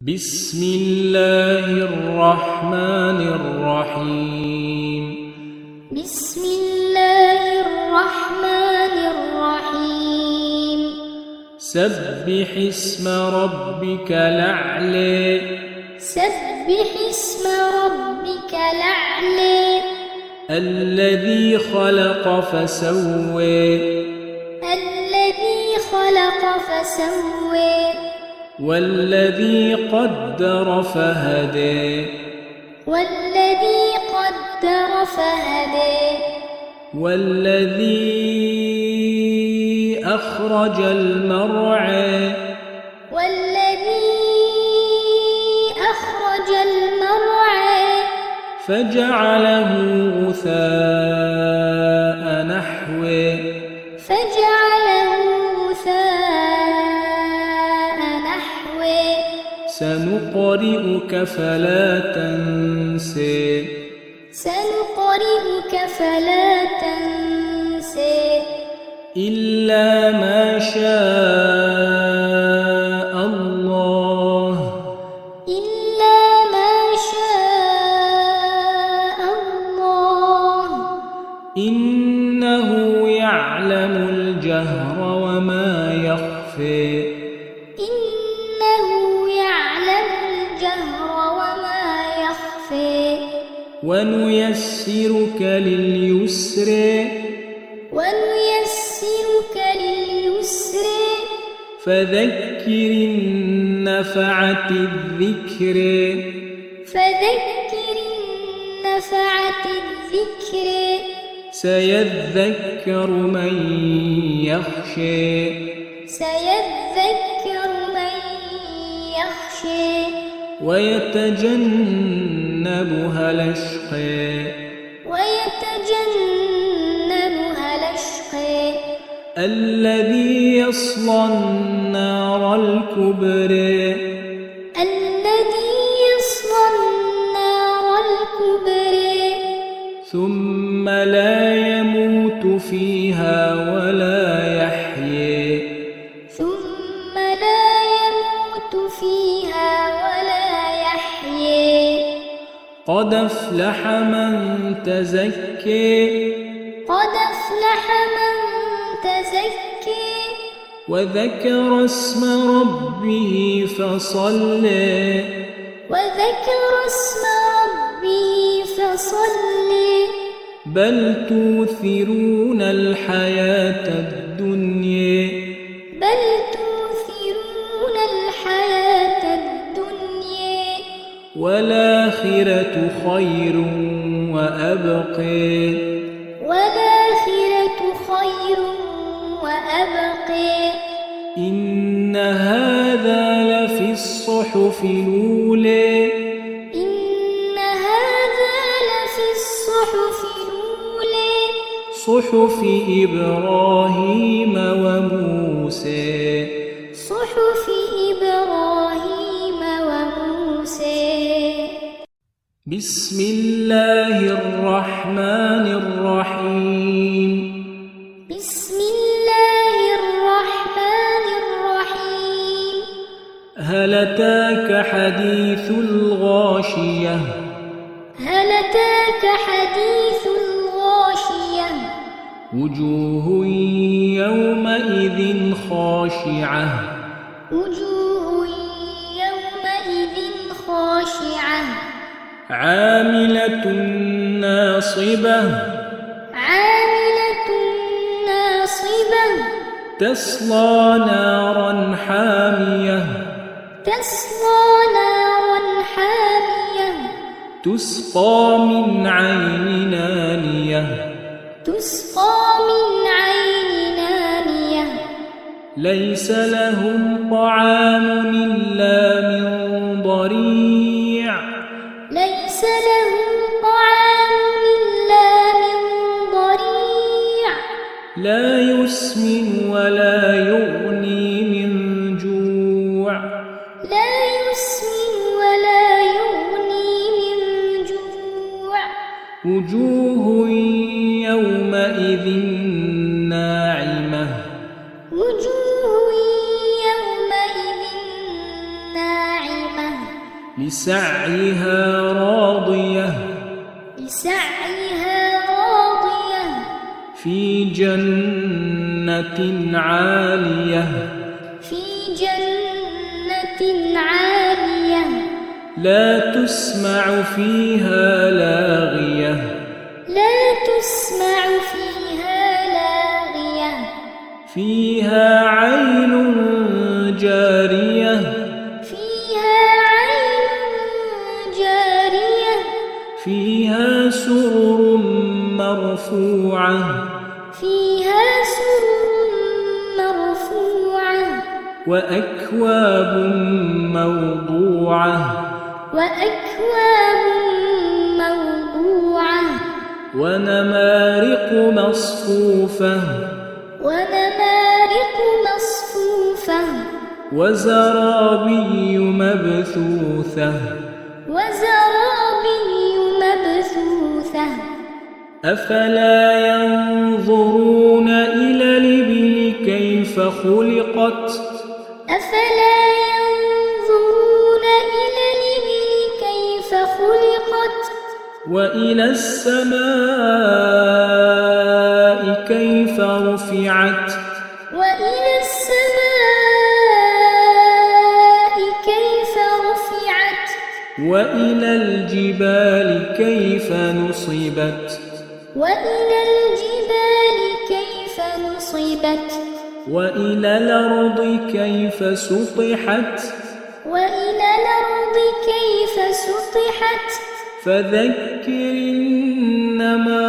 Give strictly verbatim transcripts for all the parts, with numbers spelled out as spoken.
بسم الله الرحمن الرحيم بسم الله الرحمن الرحيم سبح اسم ربك الأعلى سبح اسم ربك الأعلى الذي خلق فسوى الذي خلق فسوى والذي قدر فهدى والذي قدر فهدى والذي أخرج المرعى والذي أخرج المرعى فجعله غثاء نحوه فجعله غثاء نحوه سنقرئك فلا تنسى سنقرئك فلا تنسى إلا ما شاء الله إلا ما شاء الله إنه يعلم الجهر وما يخفى إنه يعلم الجهر وما يخفى ونيسرك لليسر ونيسرك لليسر فذكر إن نفعت الذكر فذكر إن نفعت الذكر سيذكر من يخشى سيذكر من يخشى ويتجنبها الأشقى ويتجنبها الأشقى الذي يصلى النار الكبرى الذي يصلى النار الكبرى ثم لا يموت فيها ولا يحيى ثم لا يموت فيها ولا يحيى قد أفلح من تزكى قد أفلح من تزكى وذكر اسم ربه فصلى وذكر اسم ربه فصلى بل توثرون الحياة الدنيا بل تؤثرون الحياة الدنيا والآخرة خير وأبقى والآخرة خير وأبقى إن هذا لفي الصحف الأولى إن هذا لفي الصحف الأولى صحف إبراهيم وموسى صحف إبراهيم وموسى بسم الله الرحمن الرحيم بسم الله الرحمن الرحيم هل أتاك حديث الغاشية هل أتاك حديث الغاشية وجوه يومئذ خاشعة وجوه يومئذ خاشعة عاملة ناصبة عاملة ناصبة تصلى نارا حامية تسقى نارا حامية تسقى من عين آنية تسقى من عين نانية ليس لهم طعام إلا من ضريع ليس لهم طعام إلا من ضريع لا يسمن ولا يغني من جوع لا يسمن ولا يغني من جوع وجوه يومئذ ناعمة وجوه يومئذ ناعمة لسعيها راضية لسعيها راضية في جنة عالية في جنة عالية لا تسمع فيها لاغية لا تسمع فيها لاغية فيها عين جارية فيها عين جارية فيها سرر مرفوعة فيها سرر مرفوعة وأكواب موضوعة وأكواب موضوعة ونمارق مصفوفة ونمارق مصفوفة وزرابي مبثوثة وزرابي مبثوثة أفلا ينظرون إلى الإبل كيف خلقت أفلا ينظرون إلى الإبل كيف خلقت وإلى السماء كيف رفعت وإلى السماء كيف رفعت وإلى الجبال كيف نصبت وإلى الجبال كيف نصبت وإلى الأرض كيف سطحت وإلى الأرض كيف سطحت فذكر إنما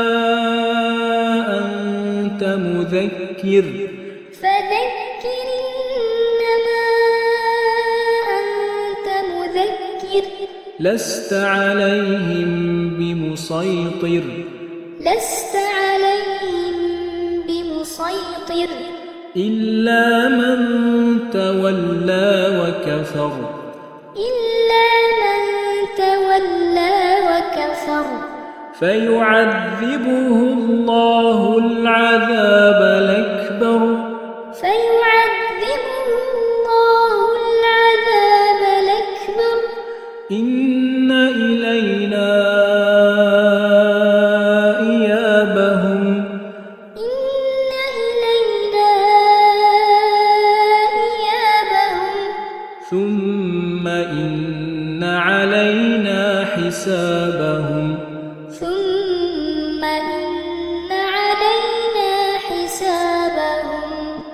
أنت مذكر فذكر إنما أنت مذكر لست عليهم بمسيطر لست عليهم بمسيطر إلا من تولى وكفر إلا من تولى وكفر فيعذبه الله العذاب الأكبر فيعذبه الله العذاب الأكبر إن إلينا إيابهم إن إلينا إيابهم ثم إن علينا حسابهم ثم إن علينا حسابهم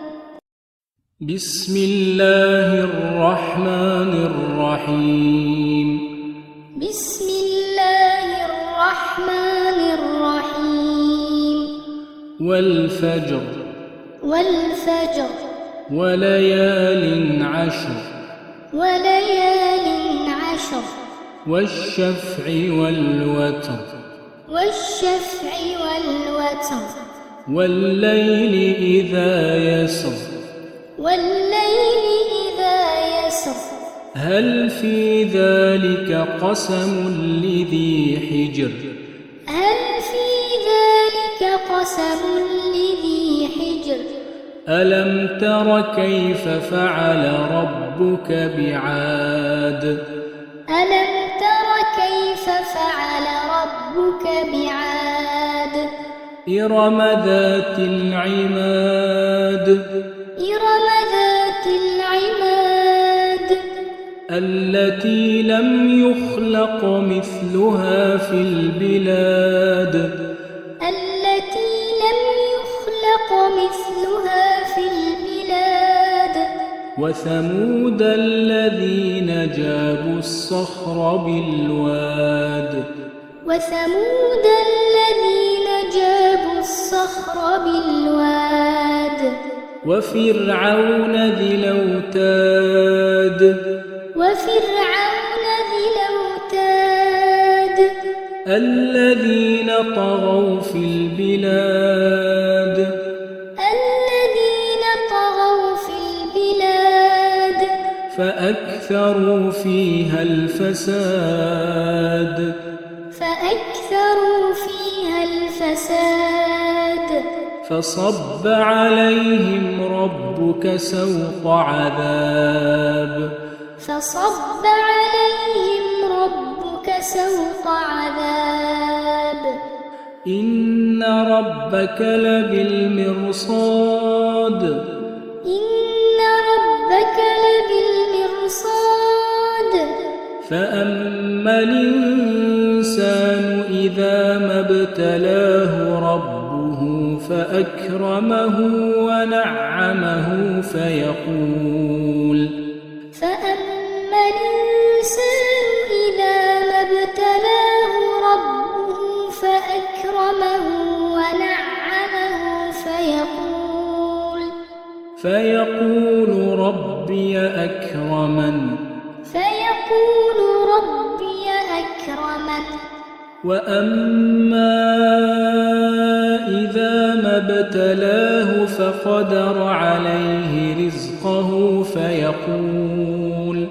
بسم الله الرحمن الرحيم بسم الله الرحمن الرحيم والفجر والفجر وليال عشر وليال عشر والشفع والوتر والشفع والوتر والليل إذا يسر والليل إذا يسر هل في ذلك قسم لذي حجر هل في ذلك قسم لذي حجر ألم تر كيف فعل ربك بعاد ألم تر كيف فعل ربك بعاد إرم ذات العماد إرم ذات العماد التي لم يخلق مثلها في البلاد التي لم يخلق مثلها في البلاد وثمود الذين جابوا الصخر بالواد وثمود الذين جابوا الصخر بالواد وفرعون ذي الأوتاد وفرعون ذي الأوتاد الذين طغوا في البلاد الذين طغوا في البلاد فأكثروا فيها الفساد فأكثروا فيها الفساد فصب عليهم ربك سوط عذاب فصب عليهم ربك سوط عذاب إن ربك لبالمرصاد إن ربك لبالمرصاد فأما الإنسان إذا ما ابتلاه ربه فأكرمه ونعمه فيقول فأما الإنسان إذا ما ابتلاه ربه فأكرمه ونعمه فيقول فيقول ربي أكرمن فيقول ربي أكرمن وأما إذا ما ابتلاه فقدر عليه رزقه فيقول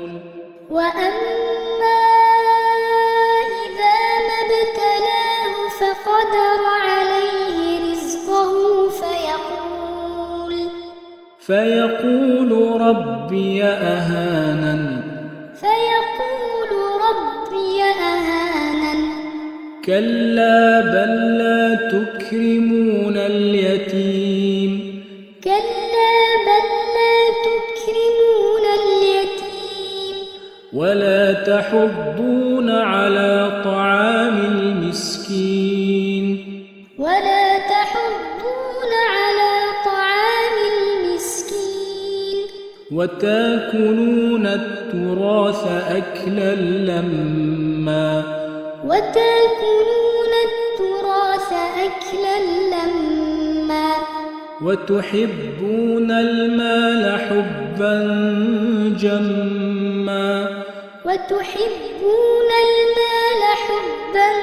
وأما إذا ما ابتلاه فقدر عليه رزقه فيقول فيقول ربي أهانن فيقول ربي أهانن كلا بل لا تكرمون اليتيم كلا بل لا تكرمون اليتيم ولا تحضون على طعام المسكين ولا تحضون على طعام المسكين وتاكلون التراث أكلا لما وتاكلون التراث أكلا لما وتحبون المال حبا جما وتحبون المال حبا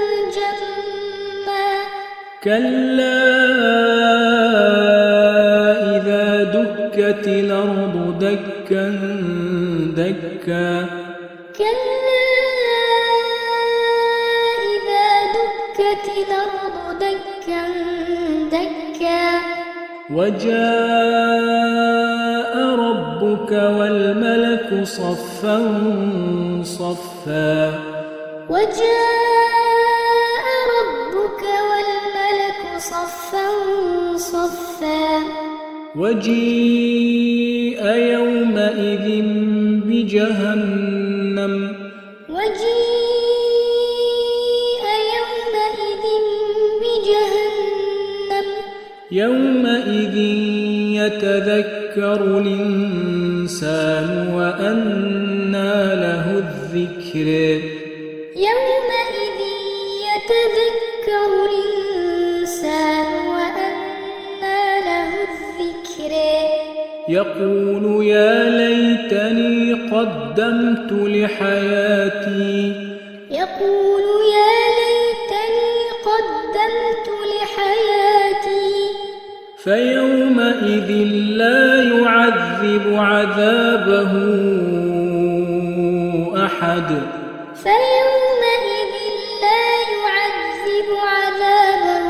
جما كلا إذا دكت الأرض دكا دكا كلا إذا دكت الأرض دكا دكا وجاء ربك والملك صفا صفا وجاء ربك والملك صفا صفا وجيء يومئذ بجهنم وجيء يومئذ بجهنم يومئذ يتذكر الإنسان وأنى له الذكر يومئذ يتذكر الإنسان وأنى له الذكر يقول يا ليتني قدمت لحياتي يقول يا ليتني قدمت لحياتي فيومئذ لا يعذب عذابه أحد فيومئذ لا يعذب عذابه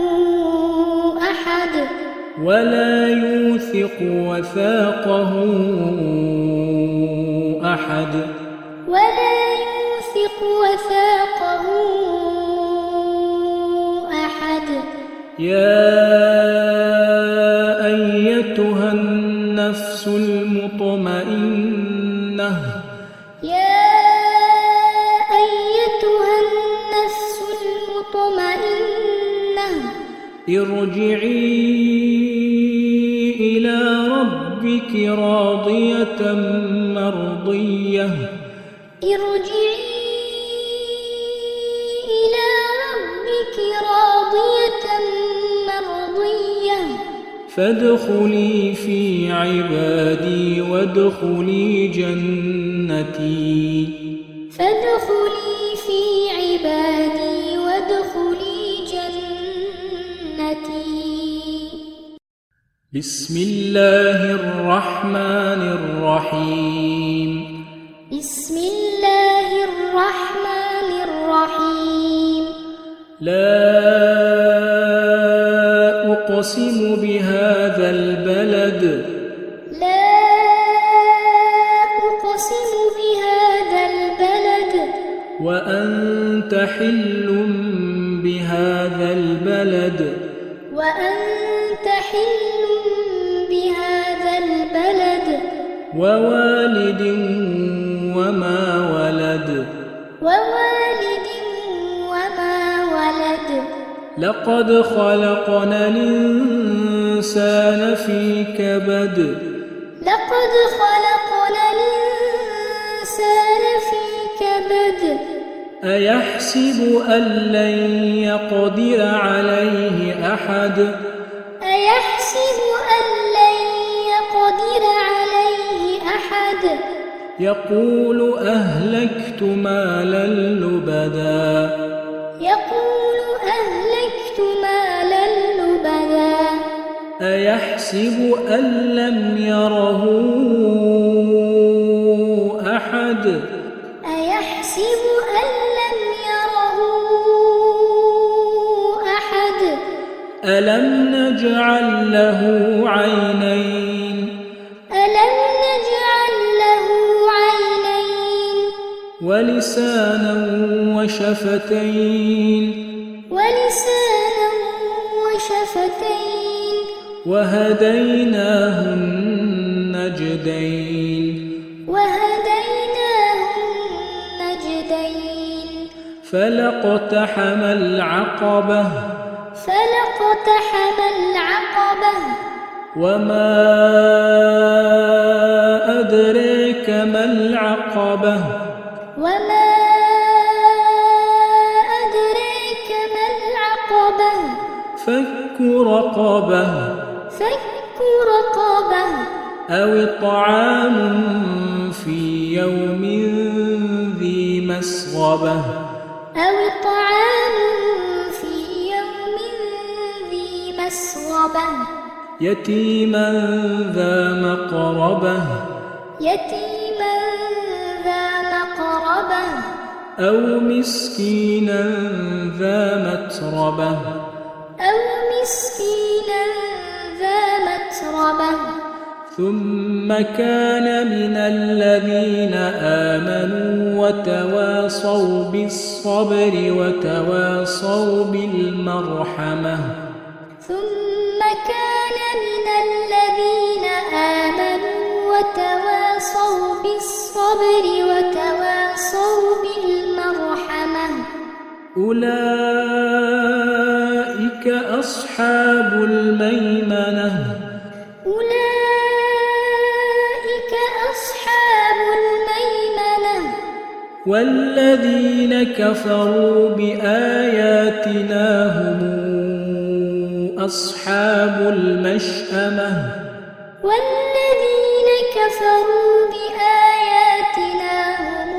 أحد ولا يوثق وثاقه أحد ولا يوثق وثاقه أحد يا أيتها النفس المطمئنة يا أيتها النفس المطمئنة ارجعي إلى ربك راضية مرضية ارجعي إلى ربك راضية مرضية فادخلي في عبادي وادخلي جنتي فادخلي في عبادي وادخلي جنتي بسم الله الرحمن الرحيم بسم الله الرحمن الرحيم لا أقسم بهذا البلد لا أقسم وأنت حل بهذا البلد وأنت حل بهذا البلد ووالد وما ولد ووالد وما ولد لقد خلقنا الإنسان في كبد لقد خلقنا الإنسان في كبد أيحسب أن لن يقدر عليه أحد أيحسب أن لن يقدر عليه أحد يقول أهلكت مالا لبدا يقول أهلكت مالا لبدا أيحسب أن لم يره أحد أيحسب أن لم يره أحد ألم نجعل له عينين ألم نجعل له عينين ولسانا وشفتين ولسانا وشفتين وهديناه النجدين وهديناه النجدين فلاقتحم العقبة فلاقتحم العقبة وما أدريك ما العقبة وما أدريك ما العقبة فك رقبة فك رقبة أو إطعام في يوم ذي مسغبة أو طعام في يوم ذي مسغبة يتيما ذا مقربة يتيما ذا مقربة أو مسكينا ذا متربة أو مسكينا ذا متربة ثم كان من الذين آمنوا وتواصوا بالصبر وتواصوا بالمرحمة ثم كان من الذين آمنوا وتواصوا بالصبر وتواصوا بالمرحمة أولئك أصحاب الميمنة أولئك أصحاب الميمنة والذين كفروا بآياتنا هم أصحاب المشأمة والذين كفروا بآياتنا هم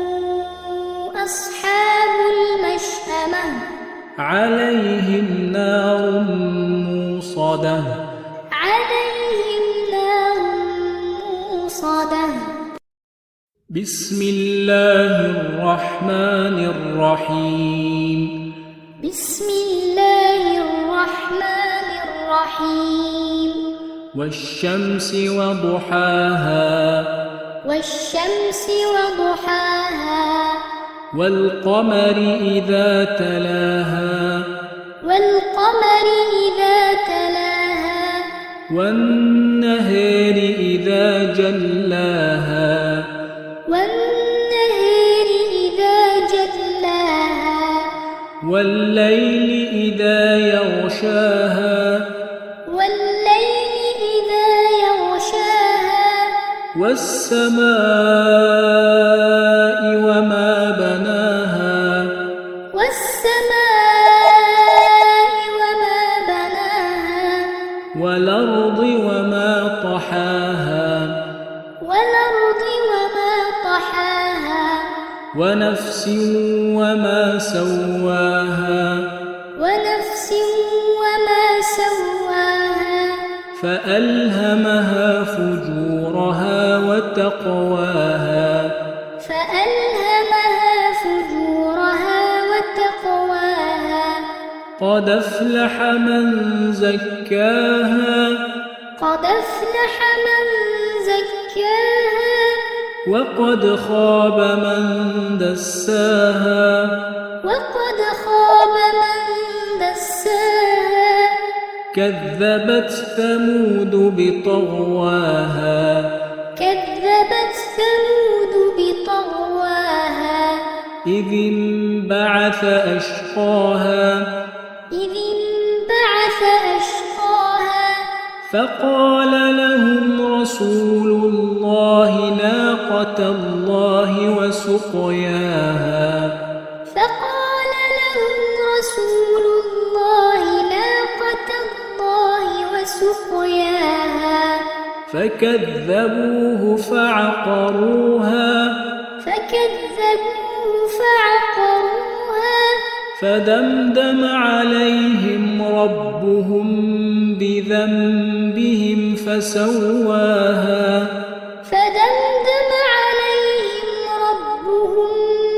أصحاب المشأمة عليهم نار موصدة عليهم نار موصدة بسم الله الرحمن الرحيم بسم الله الرحمن الرحيم والشمس وضحاها والشمس وضحاها والقمر إذا تلاها والقمر إذا تلاها والنهار إذا جلاها والنهار إذا جلاها والليل إذا يغشاها والليل إذا يغشاها والسماء وما بناها والسماء وما بناها والأرض وما طحاها والأرض وما طحاها ونفس وما سواها ونفس وما سواها فألهمها فجورها وتقواها فألهمها فجورها وتقواها قد أفلح من زكاها قد أفلح من زكاها وقد خاب من دساها وقد خاب من دساها كذبت ثمود بطغواها كذبت ثمود بطغواها إذ انبعث أشقاها إذ انبعث أشقاها فقال لهم رسول الله ناقة الله وسقياها فقال لهم رسول الله ناقة الله وسقياها فكذبوه فعقروها فكذبوه فعقروها فدمدم عليهم ربهم بذنبهم فسواها فدمدم عليهم ربهم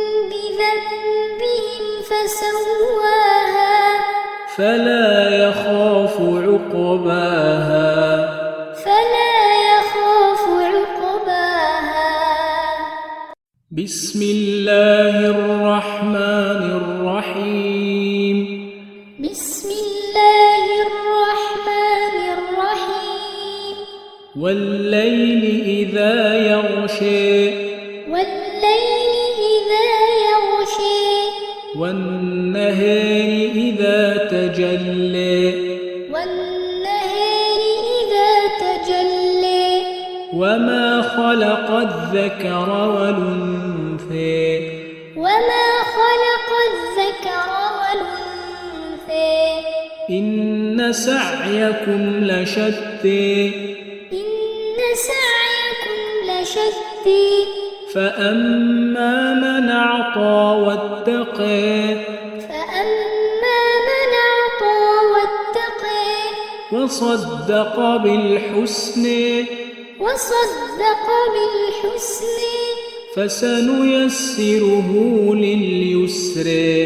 بذنبهم فسواها فلا يخاف عقباها فلا يخاف عقباها بسم الله الرحمن الرحيم بسم الله الرحمن الرحيم والليل إذا يغشي والليل إذا يغشي والنهار إذا تجلى والنهار إذا تجلى وما خلق الذكر والأنثى وما خلق الذكر والأنثى إن سعيكم لشتى إن سعيكم لشتى فأما من أعطى واتقى فأما من أعطى واتقى وصدق بالحسنى وصدق بالحسنى فسنيسره لليسر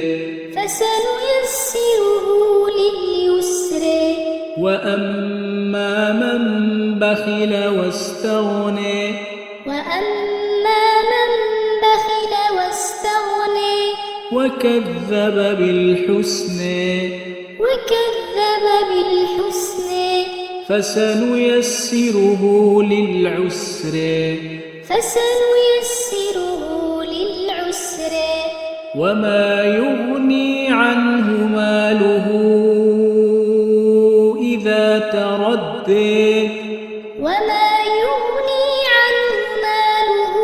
فسنيسره لليسر وأما من بخل واستغنى وأما من بخل واستغنى وكذب بالحسنى وكذب بالحسنى فسنيسره للعسر فسنيسره للعسر وما يغني عنه ماله إذا تردى وما يغني عنه ماله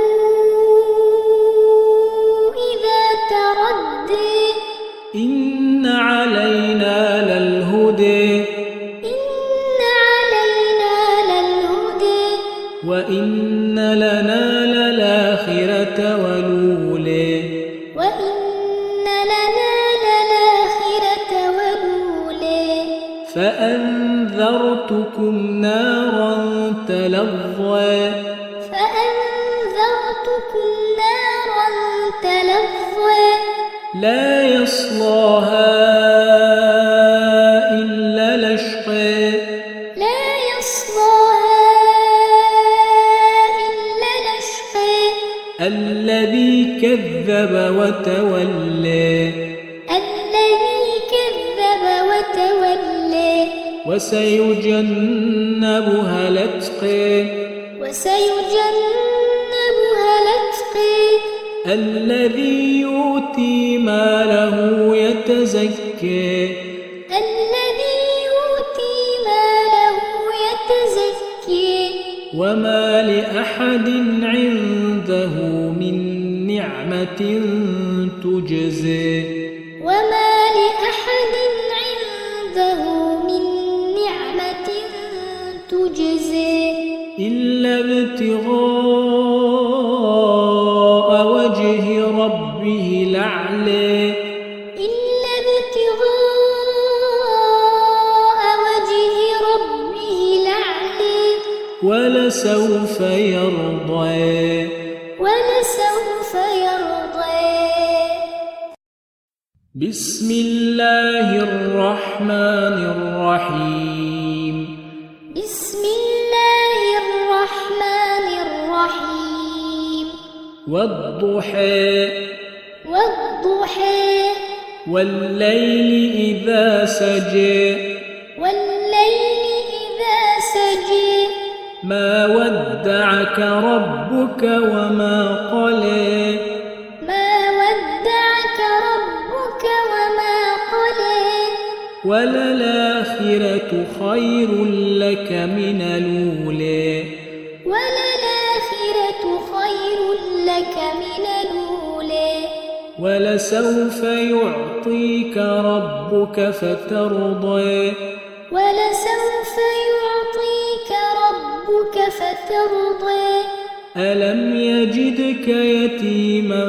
إذا تردى إن علينا للهدى إن علينا للهدى وإن لنا للآخرة والأولى وإن لنا للآخرة والأولى فأنذرتكم نارا تلظى فأنذرتكم نارا تلظى لا يصلاها إلا الأشقى لا يصلاها إلا الأشقى الذي كذب وتولى الذي كذب وتولى وسيجنبها الأتقى وسيجنبها الأتقى الذي يؤتي ماله يتزكى الذي يؤتي ماله يتزكى وما لأحد عنده من نعمة تجزى وما لأحد عنده من نعمة تجزى إلا ابتغاء وجه ربه الأعلى إلا ابتغاء وجه ربه الأعلى ولسوف يرضى ولسوف يرضى بسم الله الرحمن الرحيم بسم الله الرحمن الرحيم والضحى والضحى والليل إذا سجى والليل إذا سجى ما ودعك ربك وما قلى ما ودعك ربك وما قلى وللآخرة خير لك من الأولى وللآخرة خير لك من الأولى ولسوف يعطيك ربك فترضى ولسوف يعطيك ربك فترضى ألم يجدك يتيما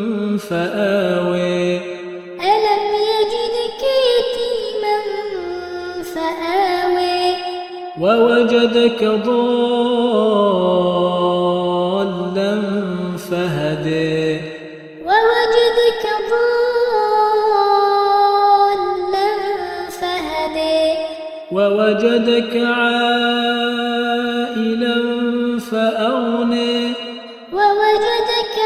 فآوى ألم يجدك يتيما فآوى ووجدك ضالا فهدى ووجدك ضالا فهدى ووجدك عائلا فأغنى ووجدك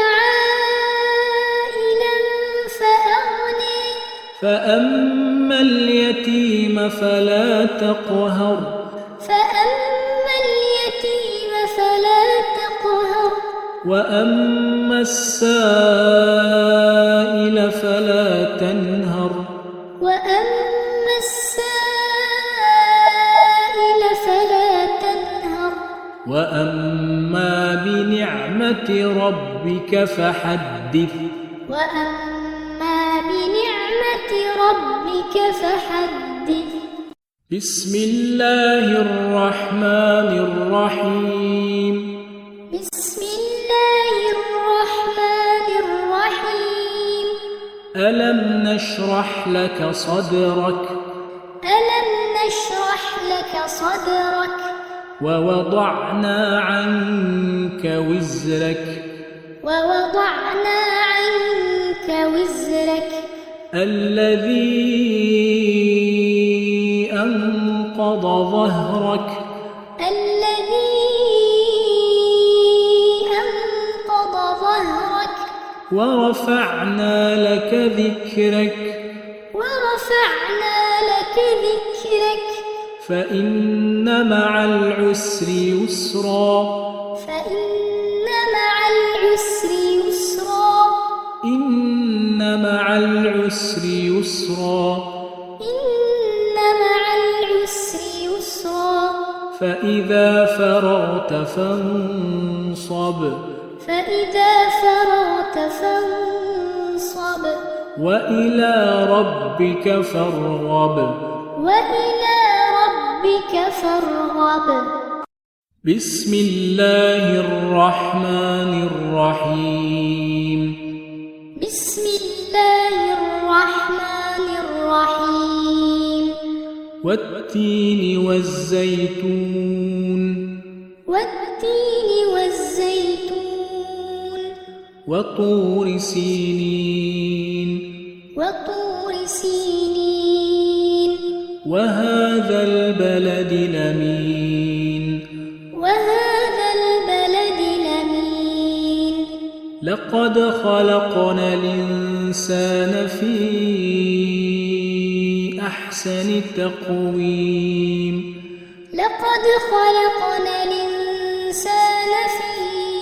عائلا فأغنى فأما اليتيم فلا تقهر فأما اليتيم فلا تقهر وأما السائل فلا تنهر وأما السائل فلا تنهر وأما بنعمة ربك فحدث وأما بنعمة ربك فحدث بسم الله الرحمن الرحيم بسم الله الرحمن الرحيم ألم نشرح لك صدرك ألم نشرح لك صدرك ووضعنا عنك وزرك ووضعنا عنك وزرك الذي أنقض ظهرك الذي أنقض ظهرك ورفعنا لك ذكرك ورفعنا لك ذكرك فإن مع العسر يسرا فإن مع العسر يسرا إن مع العسر يسرا إن مع العسر يسرا فإذا فرغت فانصب فإذا فرغت فانصب وإلى ربك فارغب وإلى ربك فارغب بسم الله الرحمن الرحيم بسم الله الرحمن الرحيم والتين والزيتون والتين والزيتون وطور سينين وطور سينين وهذا البلد الأمين وهذا البلد الأمين لقد خلقنا الإنسان في أحسن تقويم لقد خلقنا الإنسان في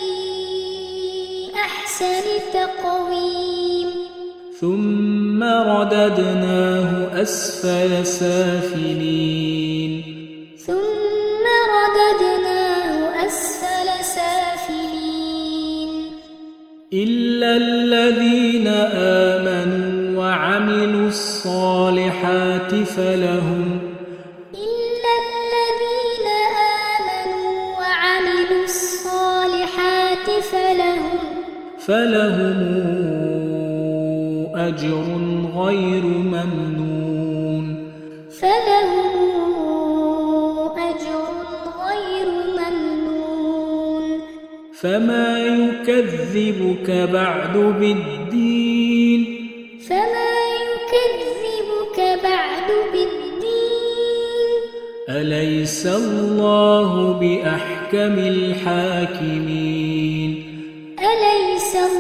أحسن تقويم ثم رددناه أسفل سافلين ثم رددناه أسفل سافلين إلا الذين آمنوا وعملوا الصالحات فلهم إلا الذين آمنوا وعملوا الصالحات فلهم فلهم أجر غير ممنون فلهم أجر غير ممنون فما يكذبك بعد بالدين فما يكذبك بعد بالدين أليس الله بأحكم الحاكمين أليس الله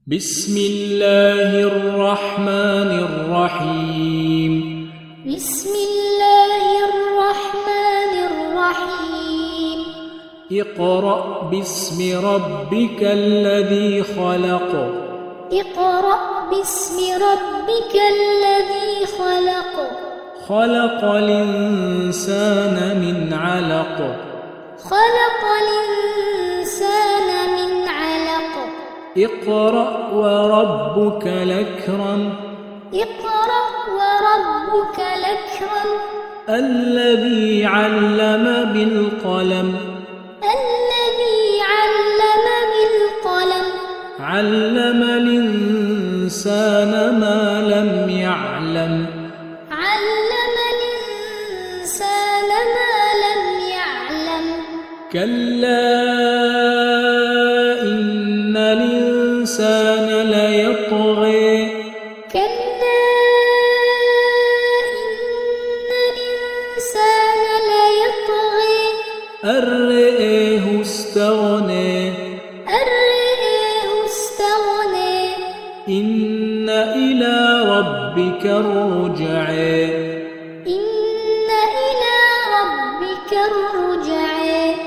بسم الله الرحمن الرحيم بسم الله الرحمن الرحيم اقرأ باسم ربك الذي خلق اقرأ باسم ربك الذي خلق خلق الإنسان من علق خلق الإنسان من علق اقرأ وربك الأكرم اقرأ وربك الأكرم الذي علم بالقلم الذي علم بالقلم علم الإنسان ما لم يعلم علم الإنسان ما لم يعلم كلا إن الإنسان ليطغى كلا إن الإنسان ليطغى أن رآه استغنى أن رآه استغنى إن إلى ربك الرجع إن إلى ربك الرجع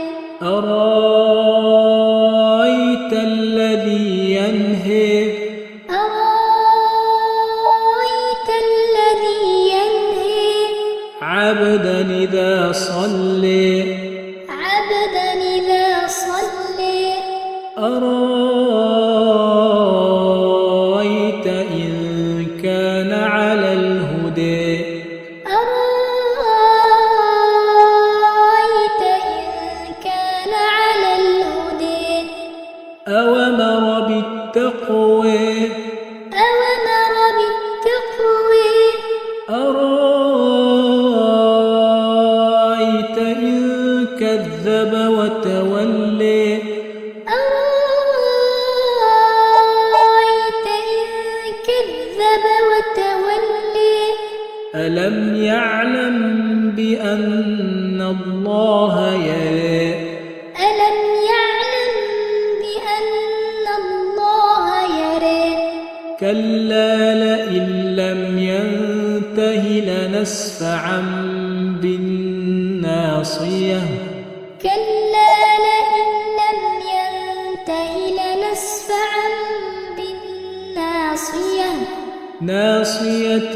أرأيت الذي ينهى أرأيت الذي ينهي عبدا إذا صلى عبدا إذا صلى أرأيت إن كان على الهدى أرأيت إن كان على الهدى أومر بالتقوى أومر بالتقوى أرأيت إن كذب وتولى أرأيت إن كذب وتولى ألم يعلم بأن الله يرى ألم يعلم بأن الله يرى كلا لئن لم ينته لنسفعا بالناصية كلا لئن لم ينته لنسفعا بالناصية ناصية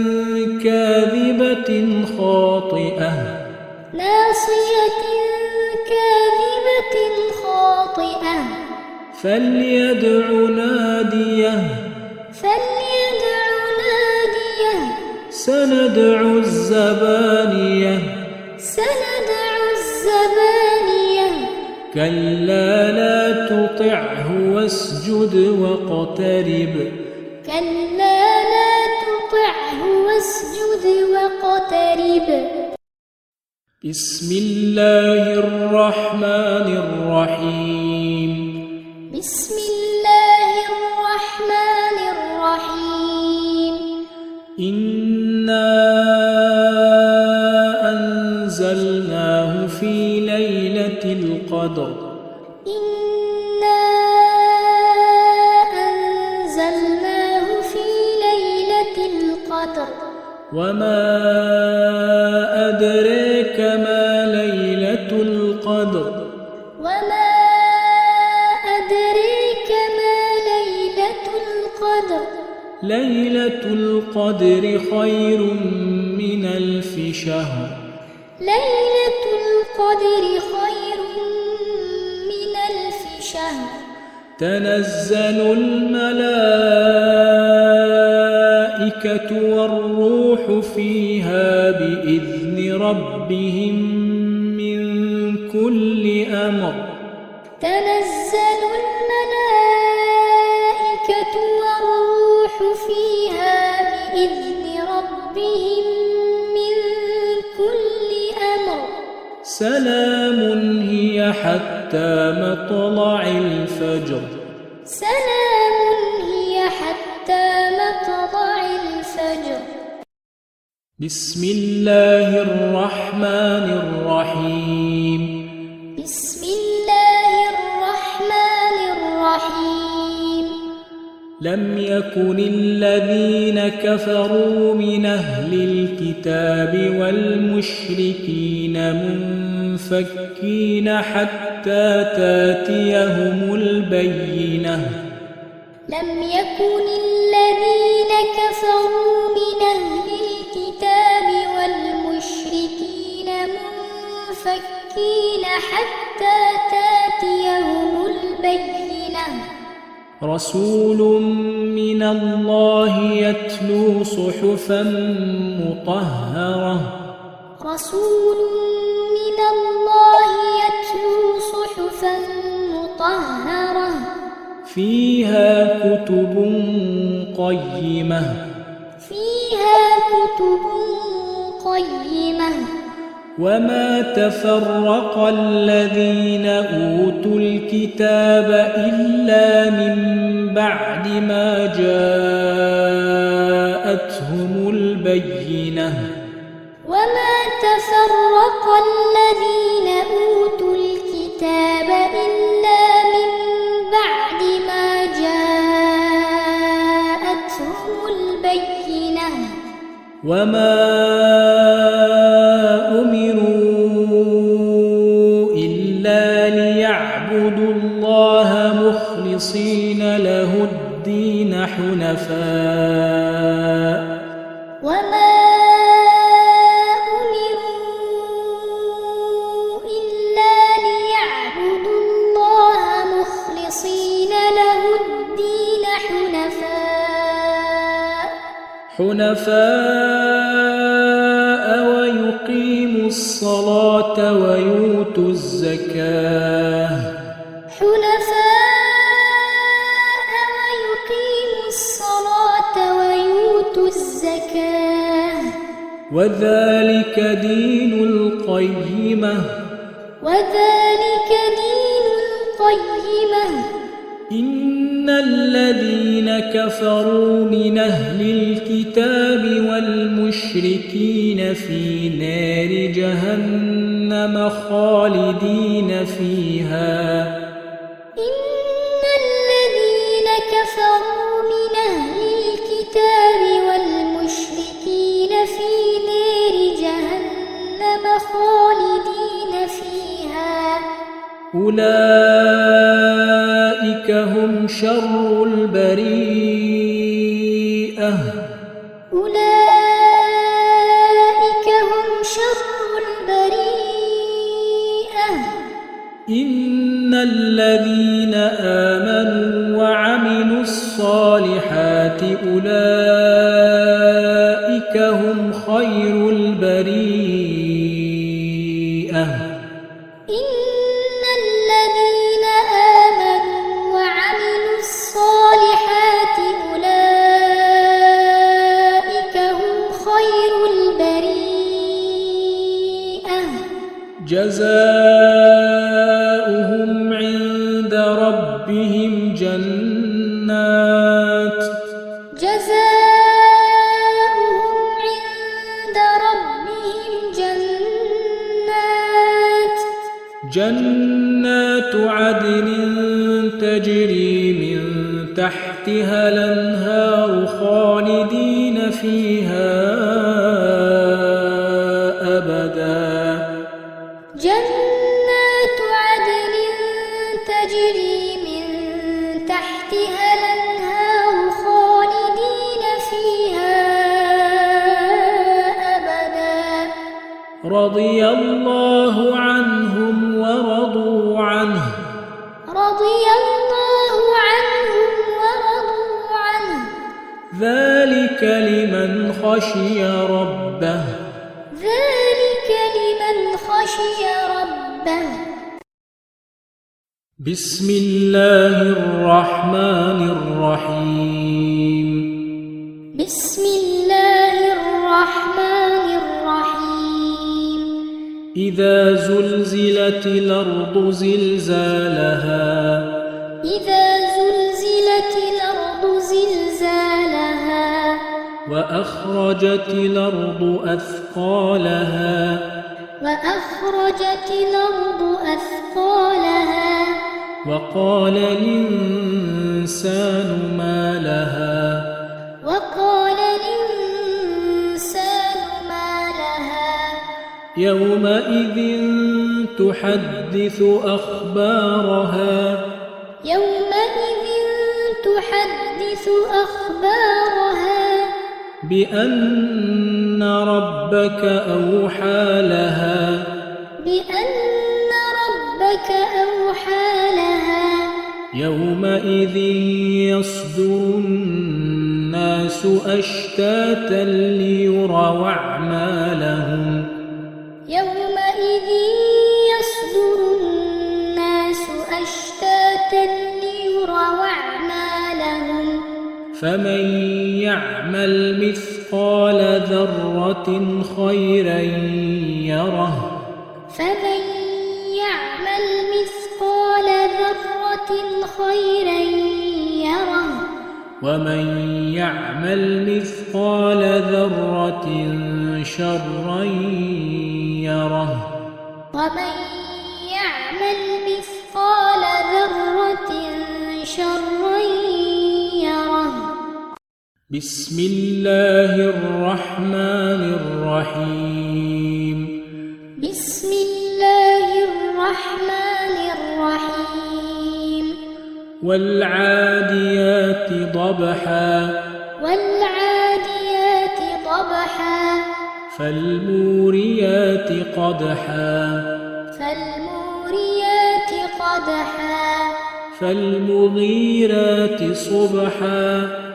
كاذبة خاطئة ناصية كاذبة خاطئة فليدع ناديه فليدع ناديه سندع الزبانية سندع الزبانية كلا لا تطعه واسجد واقترب كلا لا تطعه واسجد واقترب بسم الله الرحمن الرحيم بسم الله الرحمن الرحيم إنا أنزلناه في ليلة القدر إنا أنزلناه في ليلة القدر وما أدريك ما ليلة القدر وما أدريك ما ليلة القدر ليلة القدر خير من ألف شهر ليلة القدر خير من ألف شهر تنزل الملائكة والروح فيها بإذن ربهم من كل أمر تنزل الملائكة والروح فيها بإذن ربهم من كل أمر سلام هي حتى مطلع الفجر سلام هي حتى مطلع الفجر بسم الله الرحمن الرحيم بسم الله الرحمن الرحيم لم يكن الذين كفروا من أهل الكتاب والمشركين منفكين حتى تاتيهم البينة لم يكن الذين كفروا من أهل الكتاب والمشركين منفكين حتى تاتيهم البينة رسول من الله يتلو صحفا مطهرة رسول من الله يتلو صحفا مطهرة فيها كتب قيمة فيها كتب قيمة وما تفرق الذين أوتوا الكتاب إلا من بعد ما جاءتهم البينة وما تفرق الذين أوتوا الكتاب إلا من بعد ما جاءتهم البينة وما أمروا إلا ليعبدوا الله مخلصين له الدين حنفاء وما أمروا إلا ليعبدوا الله مخلصين له الدين حنفاء حنفاء ويقيموا الصلاة ويؤتوا الزكاة حنفاء ويقيموا الصلاة ويؤتوا الزكاة وذلك دين القيمة وذلك دين القيمة إن الذين كفروا من أهل الكتاب والمشركين في نار جهنم خالدين فيها إن الذين كفروا من أهل الكتاب والمشركين في نار جهنم خالدين فيها أولئك هم شر البريئة أولئك هم شر البريئة إن الذين آمنوا وعملوا الصالحات أولئك هم خير البريئة إن الذين آمنوا وعملوا الصالحات أولئك هم خير البريئة جزاؤهم عند ربهم جنات جزاؤهم عند ربهم جنات جنات عدن تجري من تحتها الأنهار خالدين فيها أبدا جنات عدن تجري من تحتها الأنهار خالدين فيها أبدا رضي الله عنهم ورضوا عنه رضي الله عنهم ورضوا عنه ذلك لمن خشي ربه ذلك لمن خشي ربه بسم الله الرحمن الرحيم بسم الله الرحمن الرحيم إذا زلزلت الأرض زلزالها إذا زلزلت الأرض زلزالها وأخرجت الأرض أثقالها وأخرجت الأرض أثقالها وقال الإنسان ما لها وقال الإنسان ما لها يومئذ تحدث أخبارها يومئذ تحدث أخبارها بأن ربك أوحى لها بأن ربك أوحى لها يومئذ يصدر الناس أشتاتا ليروا أعمالهم يومئذ يصدر الناس أشتاتا ليروا أعمالهم فمن يعمل مثقال ذرة خيرا يره فمن يعمل مثقال ذرة خيرا يره ومن يعمل مثقال ذرة شرا يره ومن يعمل مثقال ذرة شرا يره بسم الله الرحمن الرحيم بسم الله الرحمن الرحيم والعاديات ضبحا والعاديات ضبحا فالموريات قدحا فالموريات قدحا فالمغيرات صبحا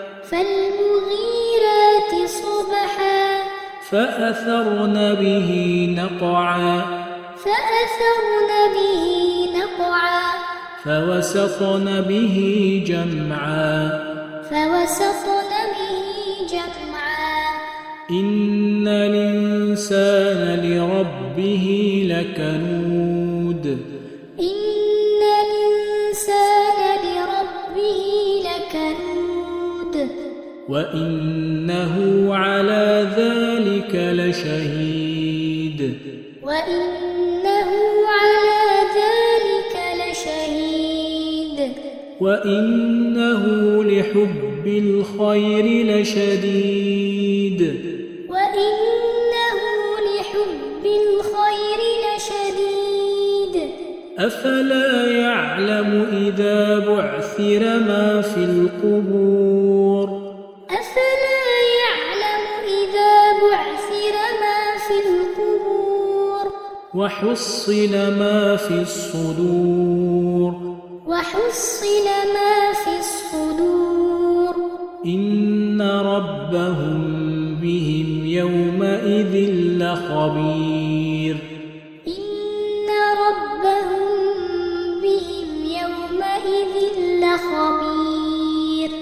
فالمغيرات صبحا فأثرن به نقعا فأثرن به نقعا فوسطن به جمعا فوسطن به جمعا إن الإنسان لربه لكنود إن الإنسان لربه لكنود وإنه على ذلك لشهيد وإنه على ذلك لشهيد وإنه لحب الخير لشديد وإنه لحب الخير لشديد أفلا يعلم إذا بعثر ما في القبور أفلا يعلم إذا بعثر ما في القبور وحصل ما في الصدور وحصل ما في الصدور إن ربهم بهم يومئذ لخبير إن ربهم بهم يومئذ لخبير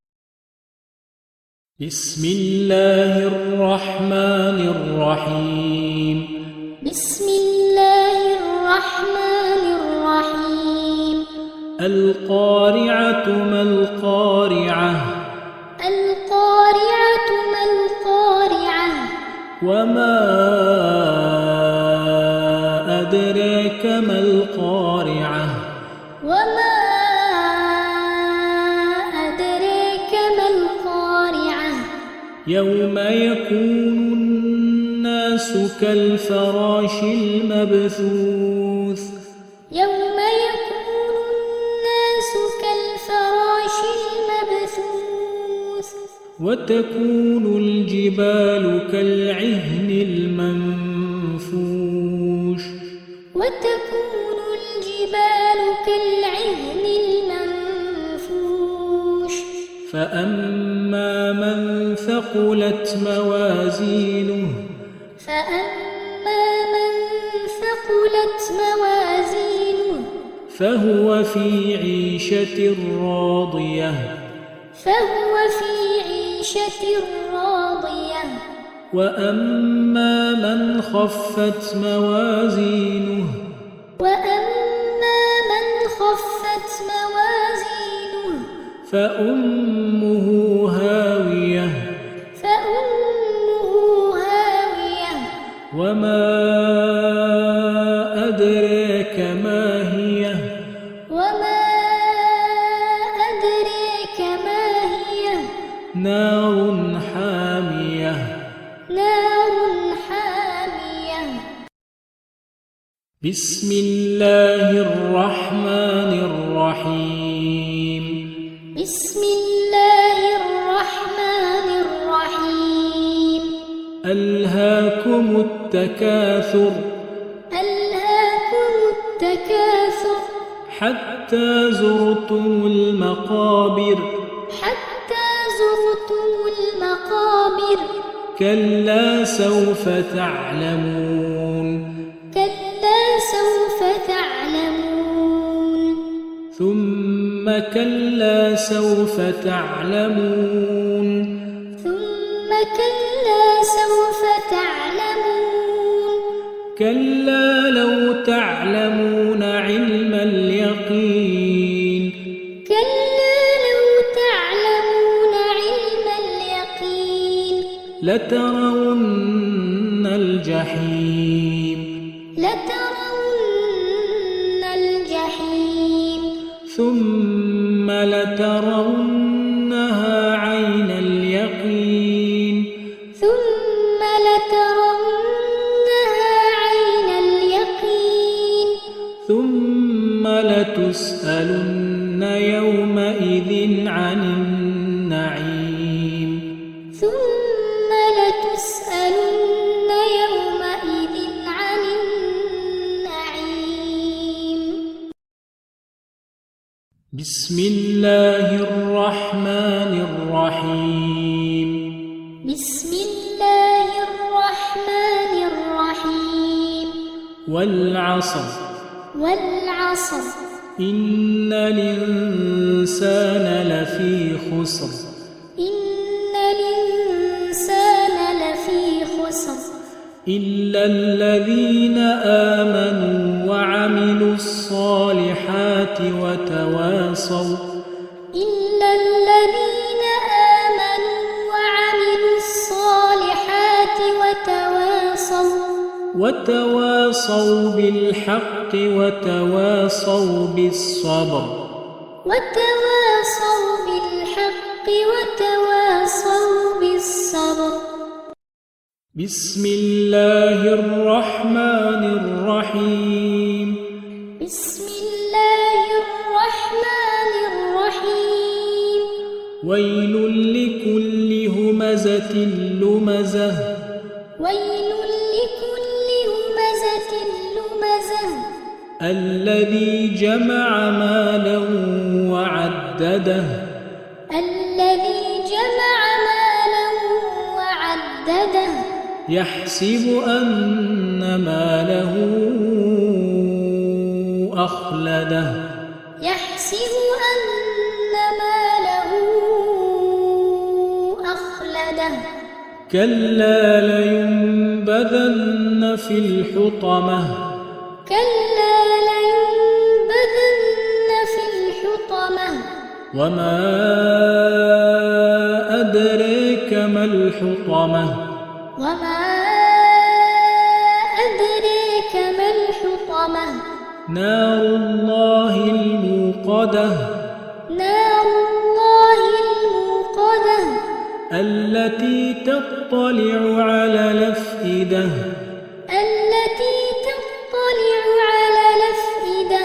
بسم الله الرحمن الرحيم بسم الله الرحمن الرحيم القارعة ما القارعة القارعة ما القارعة وما أدراك ما القارعة وما أدراك ما القارعة يوم يكون الناس كالفراش المبثوث يوم يكون الناس كالفراش المبثوث وتكون الجبال كالعهن المنفوش وتكون الجبال كالعهن المنفوش فأما من ثقلت موازينه فأما من ثقلت موازينه فهو في عيشة راضية فهو في عيشة راضية وأما من خفت موازينه وأما من خفت موازينه فأمه هاوية فأمه هاوية وما أدراك ما هي وما نار حامية نار حامية بسم الله الرحمن الرحيم بسم الله الرحمن الرحيم ألهاكم التكاثر ألهاكم التكاثر حتى زرتم المقابر حتى زرتم المقابر كلا سوف تعلمون كلا سوف تعلمون ثم كلا سوف تعلمون ثم كلا سوف تعلمون كلا لو تعلمون علم اليقين كلا لو تعلمون علم اليقين لترون الجحيم لترون الجحيم ثم لترونها عين اليقين ثم لترونها عين اليقين ثم لتسألن يومئذ عن النعيم ثم لتسألن يومئذ عن النعيم بسم الله الرحمن الرحيم بسم الله الرحمن الرحيم والعصر والعصر إن الإنسان لفي خسر إن الإنسان لفي خسر إلا الذين آمنوا وعملوا الصالحات وتواصوا إلا الذين آمنوا وعملوا الصالحات وتواصوا وتواصوا بالحق وتواصوا بالصبر وتواصوا بالحق وتواصوا بالصبر بسم الله الرحمن الرحيم بسم الله الرحمن الرحيم ويل لكل همزة لمزة ويل لكل همزة لمزة الذي جمع مالا وعدده الذي جمع مالا وعدده يحسب أن ماله أخلده يحسب أن ماله أخلده كلا لينبذن في الحطمة كلا لينبذن في الحطمة وما أدريك ما الحطمة وما أدريك ما الحطمة نار الله الموقدة نار الله الموقدة التي تطلع على الأفئدة التي تطلع على الأفئدة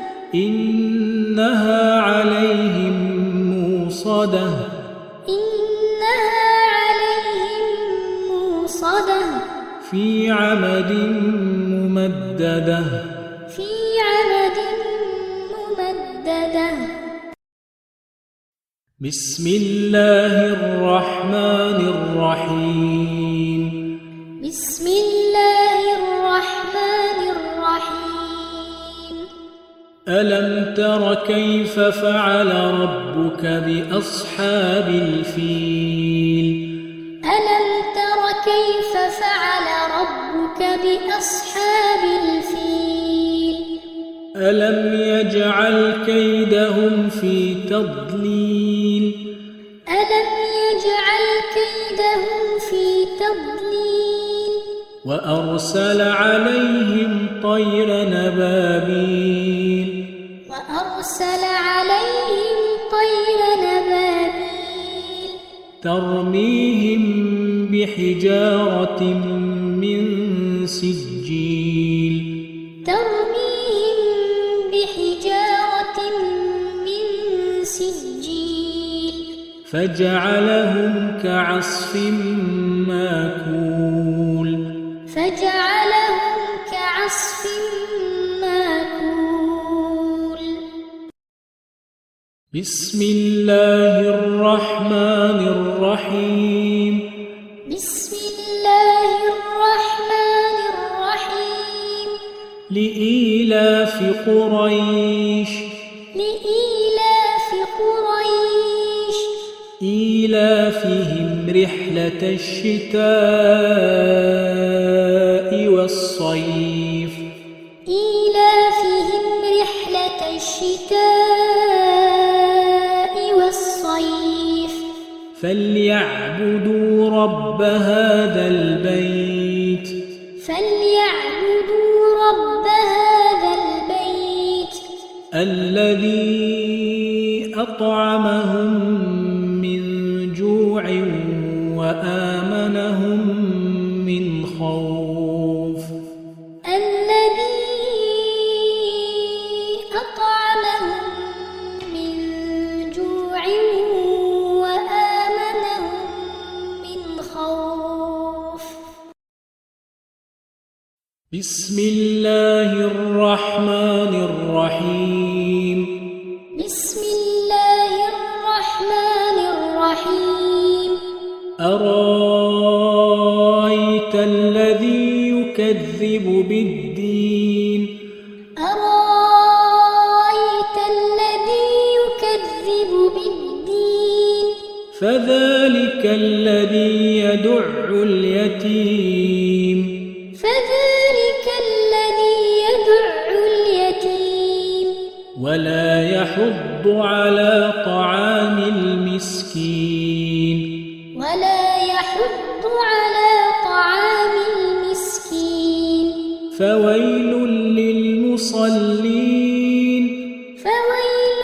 إنها عليهم موصدة إنها عليهم موصدة في عمد ممددة في عمد ممددة بسم الله الرحمن الرحيم بسم الله الرحمن الرحيم ألم تر كيف فعل ربك بأصحاب الفيل ألم تر كيف فعل ربك بأصحاب الفيل ألم يجعل كيدهم في تضليل ألم يجعل كيدهم في تضليل وأرسل عليهم طير نبابيل وأرسل عليهم طير نبابيل ترميهم بحجارة من سجيل ترميهم بحجارة من سجيل فجعلهم كعصف مأكول فجعلهم كعصف مأكول بسم الله الرحمن الرحيم بسم الله الرحمن الرحيم لإيلاف قريش لإيلاف قريش إيلافهم رحلة الشتاء والصيف إيلافهم رحلة الشتاء والصيف فليعبدوا رب هذا البيت فليعبدوا رب هذا البيت الذي أطعمهم من جوع وآمنهم من خوف الذي أطعمهم من جوع وآمنهم من خوف بسم الله الرحمن الرحيم بسم الله الرحمن الرحيم أرأيت الذي يكذب بالدين أرأيت الذي يكذب بالدين فذلك الذي يدع اليتيم فذلك الذي يدع اليتيم ولا يحض على طعام المسكين ولا يحض على طعام المسكين فويل للمصلين فويل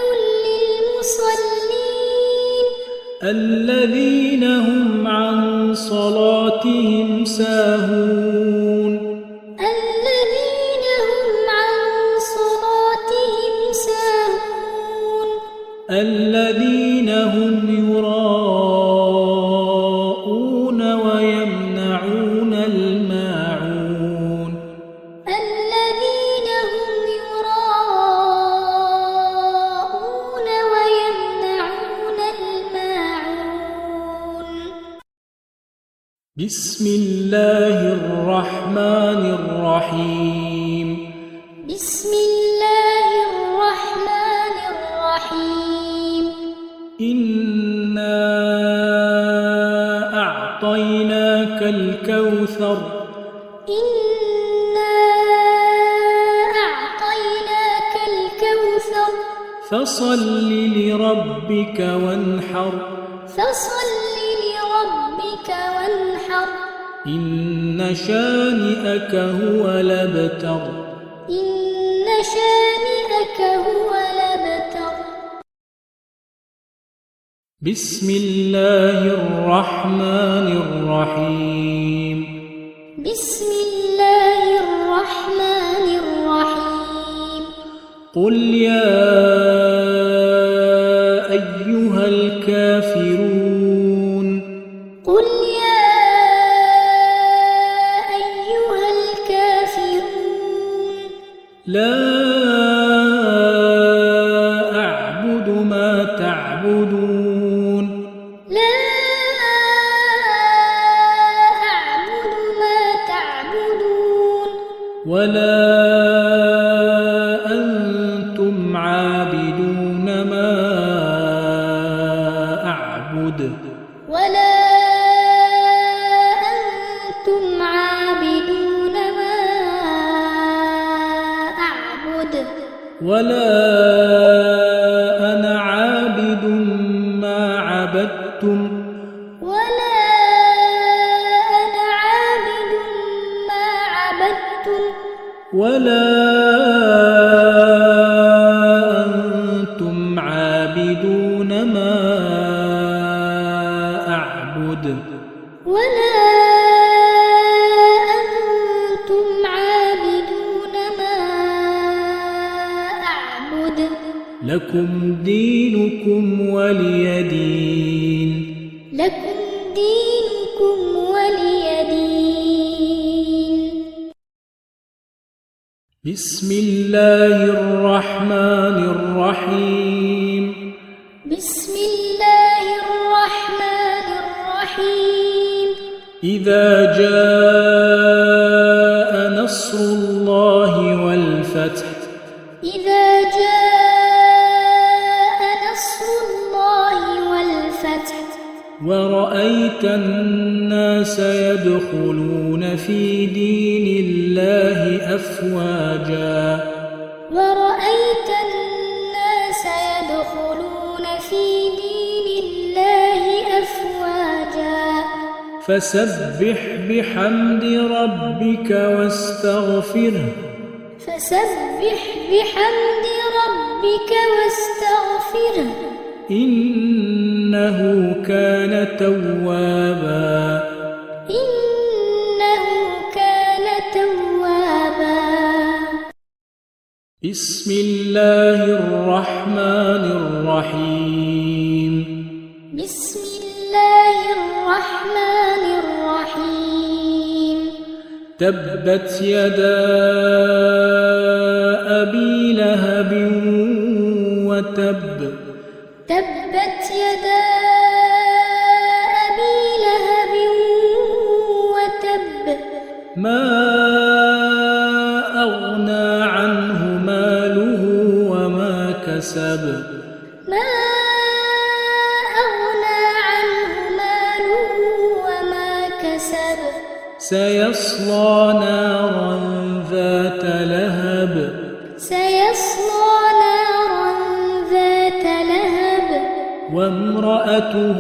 للمصلين الذين هم عن صلاتهم ساهون الذين هم عن صلاتهم ساهون الذين هم يراءون ويمنعون الماعون الذين هم يراءون ويمنعون الماعون بسم الله الرحمن الرحيم بسم الله الرحمن الرحيم إنا أعطيناك الكوثر إنا أعطيناك الكوثر فصل لربك وانحر فصل لربك وانحر إن شانئك هو الأبتر إن شانئك هو الأبتر بسم الله الرحمن الرحيم بسم الله الرحمن الرحيم قل يا أيها الكافرون قل يا أيها الكافرون لا أعبد ما تعبدون لا أعبد ما تعبدون ولا أنتم عابدون ما أعبد ولا أنتم عابدون ما أعبد ولا أنا عابد ما عبدتم ولا أنا عابد ما عبدتم ولا أنتم عابدون ما أعبد لكم دينكم ولي دين. لكم دينكم ولي دين. بسم الله الرحمن الرحيم. بسم الله الرحمن الرحيم. إذا جاء نصر الله والفتح. إذا جاء نصر الله والفتح. ورأيت الناس يدخلون في دين الله أفواجا. ورأيت الناس يدخلون في دين الله أفواجا. فسبح بحمد ربك واستغفره. فسبح بحمد ربك واستغفره. إنه كان توابا. إنه كان توابا. بسم الله الرحمن الرحيم. بسم الله الرحمن الرحيم. تبت يدا أبي لهب وتب. تبت يدا أبي لهب وتب. ما أغنى عنه ماله وما كسب. ما أغنى عنه ماله وما كسب. سيصلى نارا ذات لهب. سيصلى نارا ذات لهب. وامرأته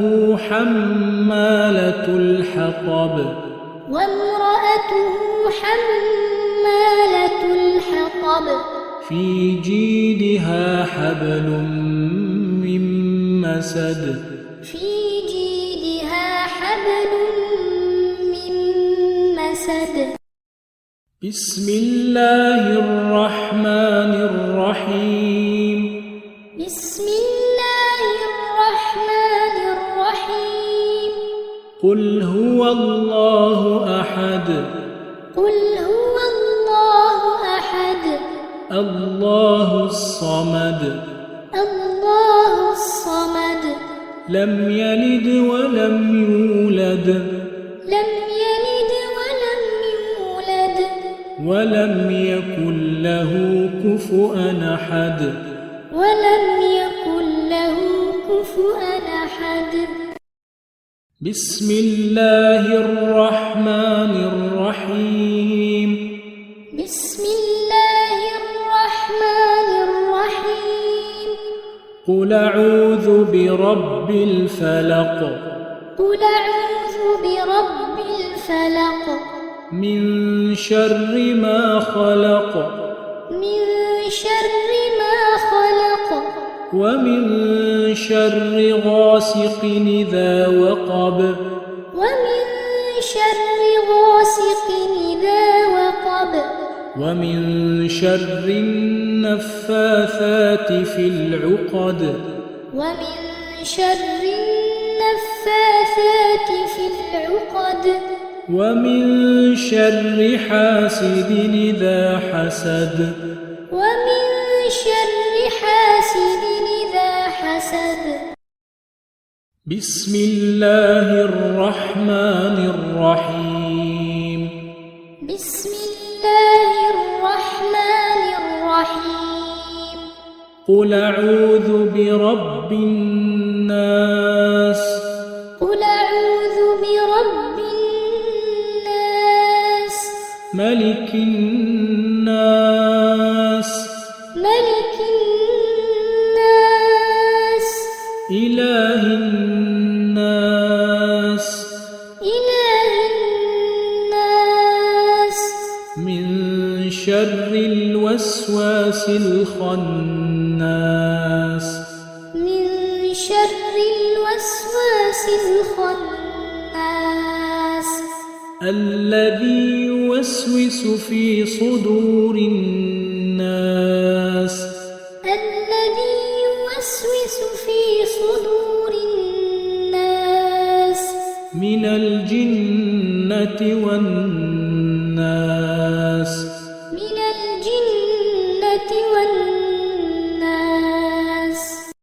حمالة الحطب. وامرأته حمالة الحطب. في جيدها حبل من مسد. في جيدها حبل من مسد. بسم الله الرحمن الرحيم. بسم الله الرحمن الرحيم. قل هو الله أحد. قل هو الله أحد. الله الصمد. الله الصمد. لم يلد ولم يولد. لم يلد ولم يولد. ولم يكن له كفؤا أحد. ولم يكن له كفؤا أحد. بسم الله الرحمن الرحيم. بسم الله الرحمن الرحيم. قل أعوذ برب الفلق. قل أعوذ برب الفلق. من شر ما خلق. من شر ما خلق. ومن شر غاسق إذا وقب. ومن شر غاسق إذا وقب. ومن شر النفاثات في العقد. ومن شر النفاثات في العقد. ومن شر حاسد إذا حسد. ومن شر حاسد إذا حسد. بسم الله الرحمن الرحيم. بسم الله الرحمن الرحيم. قل أعوذ برب الناس. قل أعوذ برب الناس. ملك الناس. ملك الناس. إله الناس. إله الناس. من شر الوسواس الخناس. من شر الوسواس الخناس. الذي يوسوس في صدور الناس. الذي يوسوس في صدور الناس من الجنة والناس